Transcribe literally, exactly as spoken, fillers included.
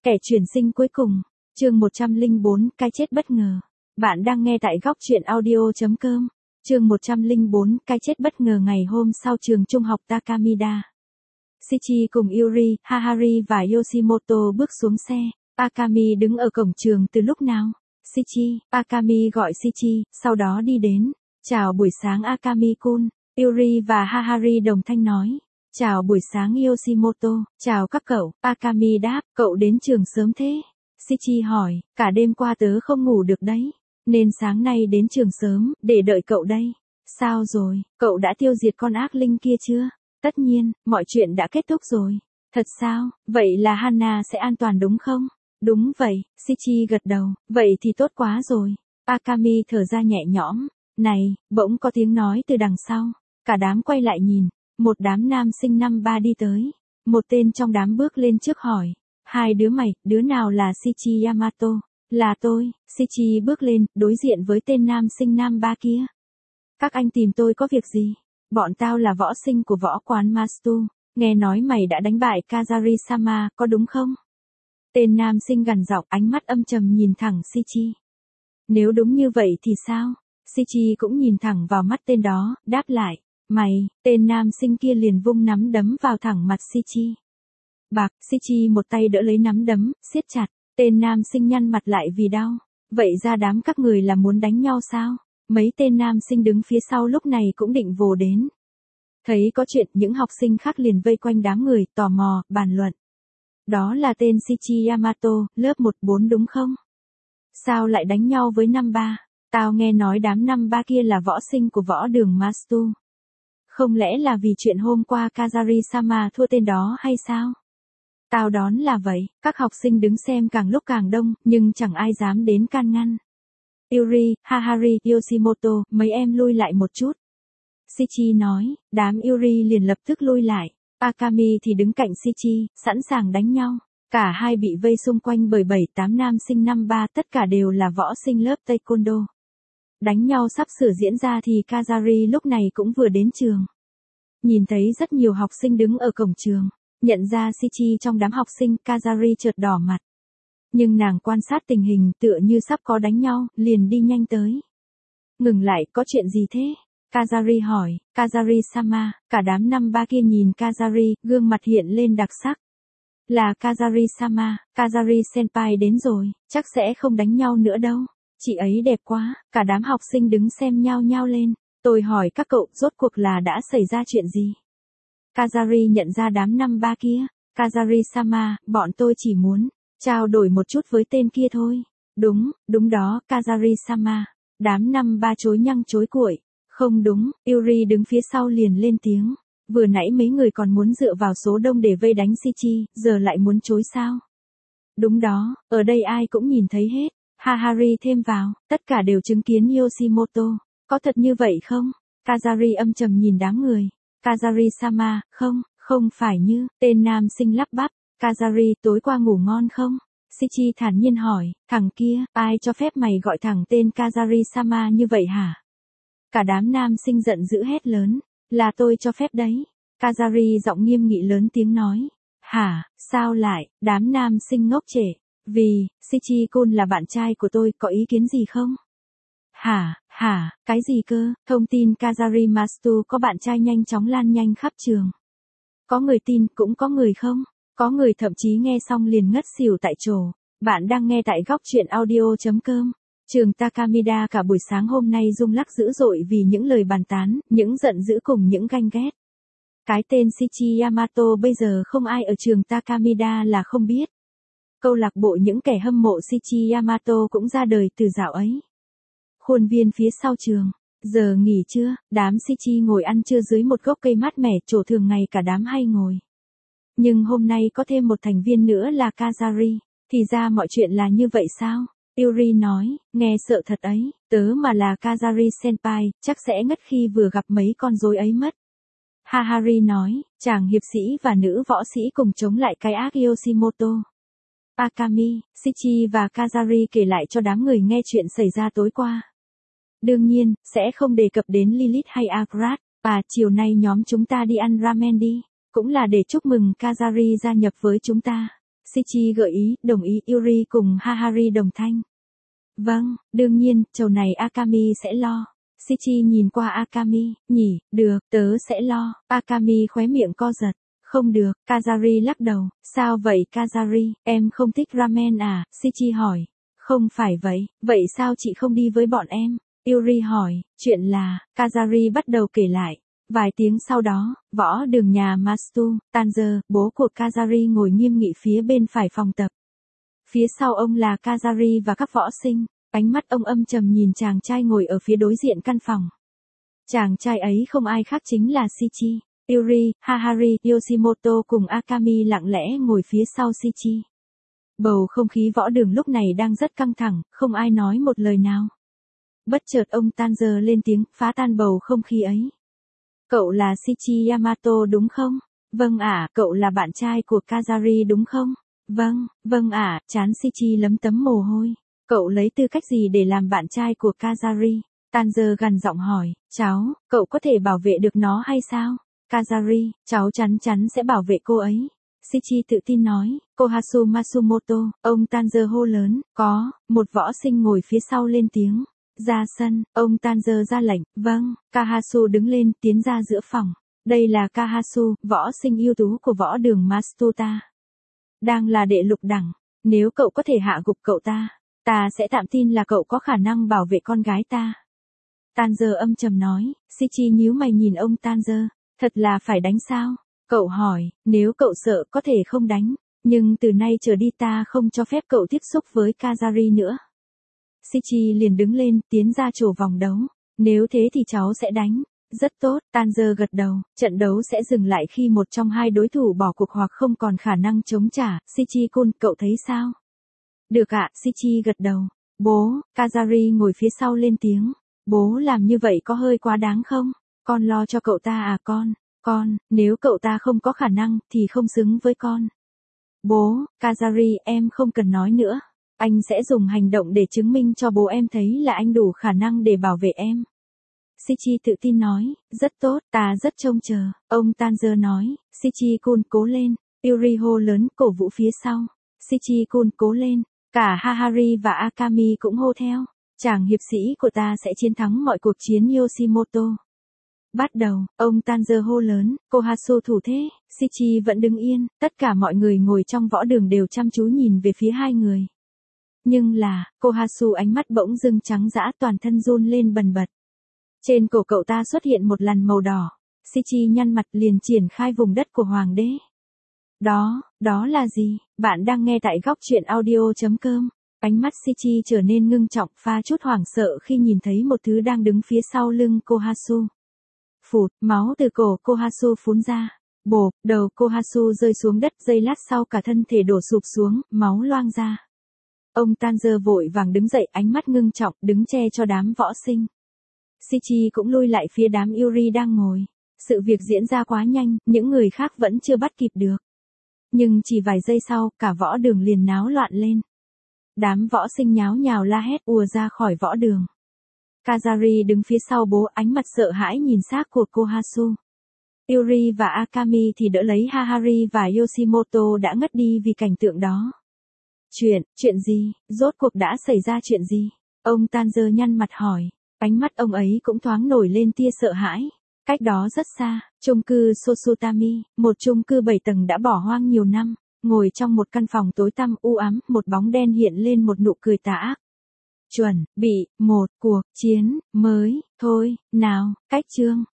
Kẻ chuyển sinh cuối cùng, chương một trăm lẻ bốn, cái chết bất ngờ. Bạn đang nghe tại góc truyện audio chấm com. Chương một trăm lẻ bốn, cái chết bất ngờ ngày hôm sau trường trung học Takamida. Shichi cùng Yuri, Hahari và Yoshimoto bước xuống xe. Akami đứng ở cổng trường từ lúc nào? Shichi, Akami gọi Shichi, sau đó đi đến. Chào buổi sáng Akami-kun. Yuri và Hahari đồng thanh nói. Chào buổi sáng Yoshimoto, chào các cậu. Akami đáp, cậu đến trường sớm thế. Shichi hỏi, cả đêm qua tớ không ngủ được đấy. Nên sáng nay đến trường sớm, để đợi cậu đây. Sao rồi, cậu đã tiêu diệt con ác linh kia chưa? Tất nhiên, mọi chuyện đã kết thúc rồi. Thật sao, vậy là Hana sẽ an toàn đúng không? Đúng vậy, Shichi gật đầu, vậy thì tốt quá rồi. Akami thở ra nhẹ nhõm. Này, bỗng có tiếng nói từ đằng sau. Cả đám quay lại nhìn. Một đám nam sinh năm ba đi tới. Một tên trong đám bước lên trước hỏi. Hai đứa mày, đứa nào là Shichi Yamato? Là tôi. Shichi bước lên, đối diện với tên nam sinh năm ba kia. Các anh tìm tôi có việc gì? Bọn tao là võ sinh của võ quán Mastu. Nghe nói mày đã đánh bại Kazari-sama, có đúng không? Tên nam sinh gằn giọng, ánh mắt âm trầm nhìn thẳng Shichi. Nếu đúng như vậy thì sao? Shichi cũng nhìn thẳng vào mắt tên đó, đáp lại. Mày, tên nam sinh kia liền vung nắm đấm vào thẳng mặt Shichi. Bạc, Shichi một tay đỡ lấy nắm đấm, siết chặt. Tên nam sinh nhăn mặt lại vì đau. Vậy ra đám các người là muốn đánh nhau sao? Mấy tên nam sinh đứng phía sau lúc này cũng định vồ đến. Thấy có chuyện, những học sinh khác liền vây quanh đám người, tò mò, bàn luận. Đó là tên Shichi Yamato, lớp một bốn đúng không? Sao lại đánh nhau với năm ba? Tao nghe nói đám năm ba kia là võ sinh của võ đường Mastu. Không lẽ là vì chuyện hôm qua Kazari-sama thua tên đó hay sao? Tao đoán là vậy, các học sinh đứng xem càng lúc càng đông, nhưng chẳng ai dám đến can ngăn. Yuri, Hahari, Yoshimoto, mấy em lui lại một chút. Shichi nói, đám Yuri liền lập tức lui lại. Akami thì đứng cạnh Shichi, sẵn sàng đánh nhau. Cả hai bị vây xung quanh bởi bảy tám nam sinh năm ba, tất cả đều là võ sinh lớp Taekwondo. Đánh nhau sắp sửa diễn ra thì Kazari lúc này cũng vừa đến trường. Nhìn thấy rất nhiều học sinh đứng ở cổng trường. Nhận ra Shichi trong đám học sinh, Kazari chợt đỏ mặt. Nhưng nàng quan sát tình hình tựa như sắp có đánh nhau, liền đi nhanh tới. Ngừng lại, có chuyện gì thế? Kazari hỏi, Kazari-sama, cả đám năm ba kia nhìn Kazari, gương mặt hiện lên đặc sắc. Là Kazari-sama, Kazari-senpai đến rồi, chắc sẽ không đánh nhau nữa đâu. Chị ấy đẹp quá, cả đám học sinh đứng xem nhao nhao lên. Tôi hỏi các cậu, rốt cuộc là đã xảy ra chuyện gì? Kazari nhận ra đám năm ba kia. Kazari-sama, bọn tôi chỉ muốn trao đổi một chút với tên kia thôi. Đúng, đúng đó, Kazari-sama. Đám năm ba chối nhăng chối cuội. Không đúng, Yuri đứng phía sau liền lên tiếng. Vừa nãy mấy người còn muốn dựa vào số đông để vây đánh Shichi, giờ lại muốn chối sao? Đúng đó, ở đây ai cũng nhìn thấy hết. Hahari thêm vào, tất cả đều chứng kiến Yoshimoto. Có thật như vậy không? Kazari âm trầm nhìn đám người. Kazari-sama, không, không phải như, tên nam sinh lắp bắp. Kazari, tối qua ngủ ngon không? Shichi thản nhiên hỏi, thằng kia, ai cho phép mày gọi thẳng tên Kazari-sama như vậy hả? Cả đám nam sinh giận dữ hét lớn, là tôi cho phép đấy. Kazari giọng nghiêm nghị lớn tiếng nói, hả, sao lại, đám nam sinh ngốc trệ, vì, Shichi-kun là bạn trai của tôi, có ý kiến gì không? Hả, hả, cái gì cơ? Thông tin Kazari Mastu có bạn trai nhanh chóng lan nhanh khắp trường. Có người tin, cũng có người không. Có người thậm chí nghe xong liền ngất xỉu tại chỗ. Bạn đang nghe tại góc truyện audio chấm com. Trường Takamida cả buổi sáng hôm nay rung lắc dữ dội vì những lời bàn tán, những giận dữ cùng những ganh ghét. Cái tên Shichi Yamato bây giờ không ai ở trường Takamida là không biết. Câu lạc bộ những kẻ hâm mộ Shichi Yamato cũng ra đời từ dạo ấy. Khuôn viên phía sau trường. Giờ nghỉ trưa, đám Shichi ngồi ăn trưa dưới một gốc cây mát mẻ chỗ thường ngày cả đám hay ngồi. Nhưng hôm nay có thêm một thành viên nữa là Kazari. Thì ra mọi chuyện là như vậy sao? Yuri nói, nghe sợ thật ấy, tớ mà là Kazari-senpai, chắc sẽ ngất khi vừa gặp mấy con rối ấy mất. Hahari nói, chàng hiệp sĩ và nữ võ sĩ cùng chống lại cái ác Yoshimoto. Akami, Shichi và Kazari kể lại cho đám người nghe chuyện xảy ra tối qua. Đương nhiên, sẽ không đề cập đến Lilith hay Agrat. À, chiều nay nhóm chúng ta đi ăn ramen đi. Cũng là để chúc mừng Kazari gia nhập với chúng ta. Shichi gợi ý, đồng ý Yuri cùng Hahari đồng thanh. Vâng, đương nhiên, trầu này Akami sẽ lo. Shichi nhìn qua Akami, nhỉ, được, tớ sẽ lo. Akami khóe miệng co giật. Không được, Kazari lắc đầu. Sao vậy Kazari, em không thích ramen à? Shichi hỏi. Không phải vậy, vậy sao chị không đi với bọn em? Yuri hỏi, chuyện là, Kazari bắt đầu kể lại. Vài tiếng sau đó, võ đường nhà Mastu, Tanzer, bố của Kazari ngồi nghiêm nghị phía bên phải phòng tập. Phía sau ông là Kazari và các võ sinh, ánh mắt ông âm trầm nhìn chàng trai ngồi ở phía đối diện căn phòng. Chàng trai ấy không ai khác chính là Shichi. Yuri, Hahari, Yoshimoto cùng Akami lặng lẽ ngồi phía sau Shichi. Bầu không khí võ đường lúc này đang rất căng thẳng, không ai nói một lời nào. Bất chợt ông Tanzer lên tiếng, phá tan bầu không khí ấy. Cậu là Shichi Yamato đúng không? Vâng ạ, cậu là bạn trai của Kazari đúng không? Vâng, vâng ạ, trán Shichi lấm tấm mồ hôi. Cậu lấy tư cách gì để làm bạn trai của Kazari? Tanzer gằn giọng hỏi, cháu, cậu có thể bảo vệ được nó hay sao? Kazari, cháu chắn chắn sẽ bảo vệ cô ấy. Shichi tự tin nói, Kohasu Matsumoto, ông Tanzer hô lớn, có, một võ sinh ngồi phía sau lên tiếng. Ra sân, ông Tanzer ra lệnh, vâng, Kahasu đứng lên tiến ra giữa phòng. Đây là Kahasu, võ sinh ưu tú của võ đường Mastuta. Đang là đệ lục đẳng, nếu cậu có thể hạ gục cậu ta, ta sẽ tạm tin là cậu có khả năng bảo vệ con gái ta. Tanzer âm trầm nói, Shichi nhíu mày nhìn ông Tanzer, thật là phải đánh sao? Cậu hỏi, nếu cậu sợ có thể không đánh, nhưng từ nay trở đi ta không cho phép cậu tiếp xúc với Kazari nữa. Shichi liền đứng lên, tiến ra chỗ vòng đấu. Nếu thế thì cháu sẽ đánh. Rất tốt, Tanzer gật đầu, trận đấu sẽ dừng lại khi một trong hai đối thủ bỏ cuộc hoặc không còn khả năng chống trả. Shichi-kun, cậu thấy sao? Được ạ, Shichi gật đầu. Bố, Kazari ngồi phía sau lên tiếng. Bố làm như vậy có hơi quá đáng không? Con lo cho cậu ta à con? Con, nếu cậu ta không có khả năng thì không xứng với con. Bố, Kazari, em không cần nói nữa. Anh sẽ dùng hành động để chứng minh cho bố em thấy là anh đủ khả năng để bảo vệ em. Shichi tự tin nói, rất tốt, ta rất trông chờ. Ông Tanzer nói, Shichi-kun cố lên. Yuri hô lớn cổ vũ phía sau. Shichi-kun cố lên. Cả Hahari và Akami cũng hô theo. Chàng hiệp sĩ của ta sẽ chiến thắng mọi cuộc chiến Yoshimoto. Bắt đầu, ông Tanzer hô lớn, Kohasu thủ thế, Shichi vẫn đứng yên, tất cả mọi người ngồi trong võ đường đều chăm chú nhìn về phía hai người. Nhưng là, Kohasu ánh mắt bỗng dưng trắng dã toàn thân run lên bần bật. Trên cổ cậu ta xuất hiện một lằn màu đỏ, Shichi nhăn mặt liền triển khai vùng đất của hoàng đế. Đó, đó là gì? Bạn đang nghe tại góc truyện audio chấm com. Ánh mắt Shichi trở nên ngưng trọng pha chút hoảng sợ khi nhìn thấy một thứ đang đứng phía sau lưng Kohasu. Phụt, máu từ cổ Kohasu phún ra. Bộp, đầu Kohasu rơi xuống đất, giây lát sau cả thân thể đổ sụp xuống, máu loang ra. Ông Tanzer vội vàng đứng dậy, ánh mắt ngưng trọng, đứng che cho đám võ sinh. Shichi cũng lui lại phía đám Yuri đang ngồi. Sự việc diễn ra quá nhanh, những người khác vẫn chưa bắt kịp được. Nhưng chỉ vài giây sau, cả võ đường liền náo loạn lên. Đám võ sinh nháo nhào la hét ùa ra khỏi võ đường. Kazari đứng phía sau bố, ánh mặt sợ hãi nhìn xác của Kohasu. Yuri và Akami thì đỡ lấy Hahari và Yoshimoto đã ngất đi vì cảnh tượng đó. Chuyện, chuyện gì, rốt cuộc đã xảy ra chuyện gì? Ông Tanzer nhăn mặt hỏi, ánh mắt ông ấy cũng thoáng nổi lên tia sợ hãi. Cách đó rất xa, chung cư Sosutami, một chung cư bảy tầng đã bỏ hoang nhiều năm, ngồi trong một căn phòng tối tăm u ám, một bóng đen hiện lên một nụ cười tà ác. Chuẩn bị một cuộc chiến mới, thôi, nào, cách chương.